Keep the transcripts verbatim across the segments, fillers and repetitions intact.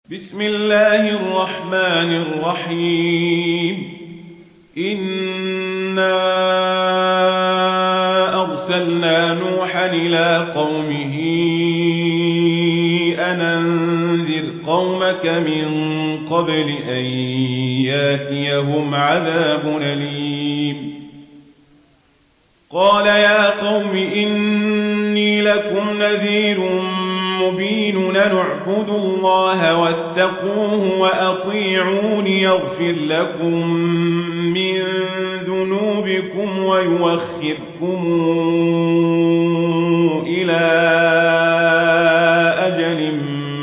بسم الله الرحمن الرحيم. إنا أرسلنا نوحا إلى قومه أن أنذر قومك من قبل أن ياتيهم عذاب أليم. قال يا قوم إني لكم نذير مبين نعبد الله واتقوه وأطيعون يغفر لكم من ذنوبكم ويوخركم إلى أجل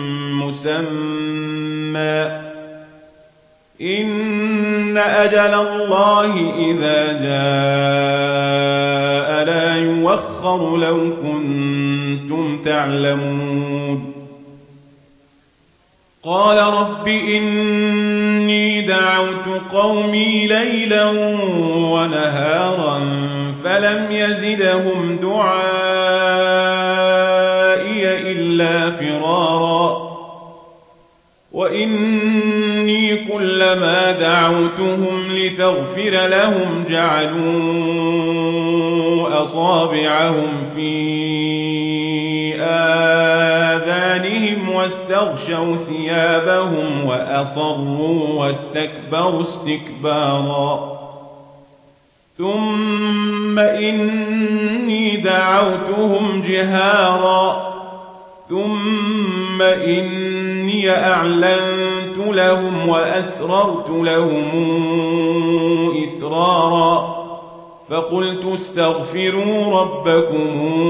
مسمى إن أجل الله إذا جاء لا يوخر لو كنتم تعلمون. قال رب إني دعوت قومي ليلا ونهارا فلم يزدهم دعائي إلا فرارا وإني كلما دعوتهم لتغفر لهم جعلوا أصابعهم في آذانهم واستغشوا ثيابهم وأصروا واستكبروا استكبارا ثم إني دعوتهم جهارا ثم إني أعلنت لهم وأسررت لهم إسرارا فقلت استغفروا ربكم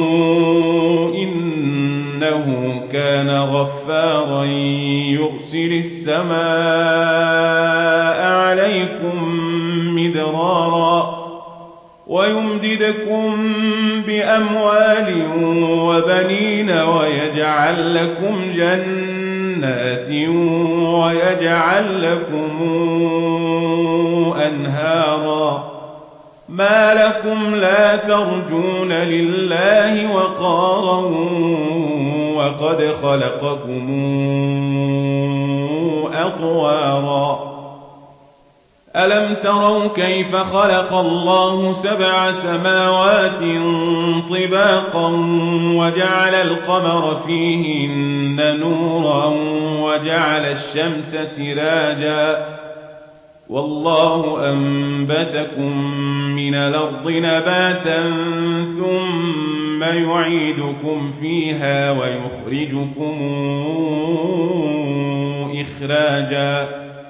إنه كان غفارا يرسل السماء عليكم مدرارا ويمددكم بأموال وبنين ويجعل لكم جنات ويجعل لكم أنهارا ما لكم لا ترجون لله وقارا وقد خلقكم أطوارا ألم تروا كيف خلق الله سبع سماوات طباقا وجعل القمر فيهن نورا وجعل الشمس سراجا والله أنبتكم من الأرض نباتا ثم يعيدكم فيها ويخرجكم إخراجا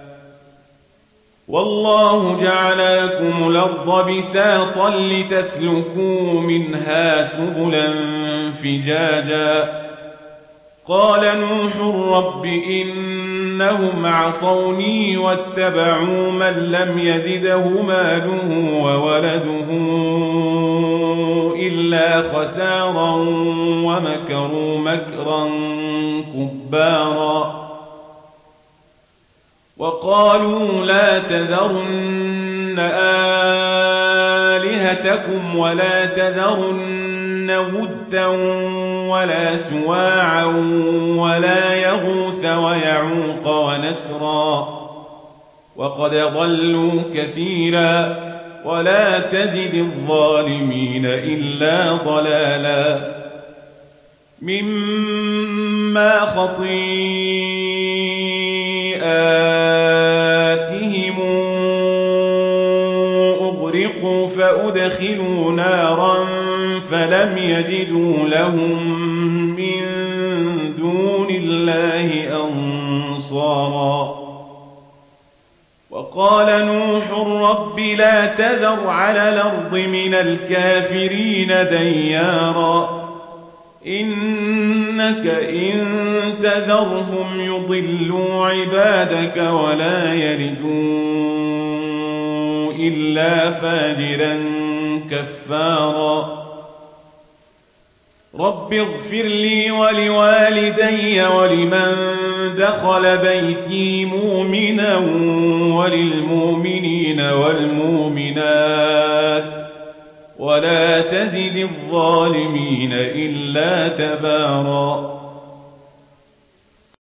والله جعل لكم الأرض بساطا لتسلكوا منها سبلا فجاجا قال نوح رب إنهم عصوني واتبعوا من لم يزده ماله وولده إلا خسارا ومكروا مكرا كبارا وقالوا لا تذرن آلهتكم ولا تذرن ودا ولا سواعا ولا يغوث ويعوق ونسرا وقد ضلوا كثيرا ولا تزد الظالمين إلا ضلالا مما خطيئاتهم أغرقوا فأدخلوا نارا فلم يجدوا لهم من دون الله أنصارا وقال نوح رب لا تذر على الأرض من الكافرين ديارا إنك إن تذرهم يضلوا عبادك ولا يلدوا إلا فاجرا كفارا رب اغفر لي ولوالدي ولمن دخل بيتي مؤمنا وللمؤمنين والمؤمنات ولا تزد الظالمين إلا تبارا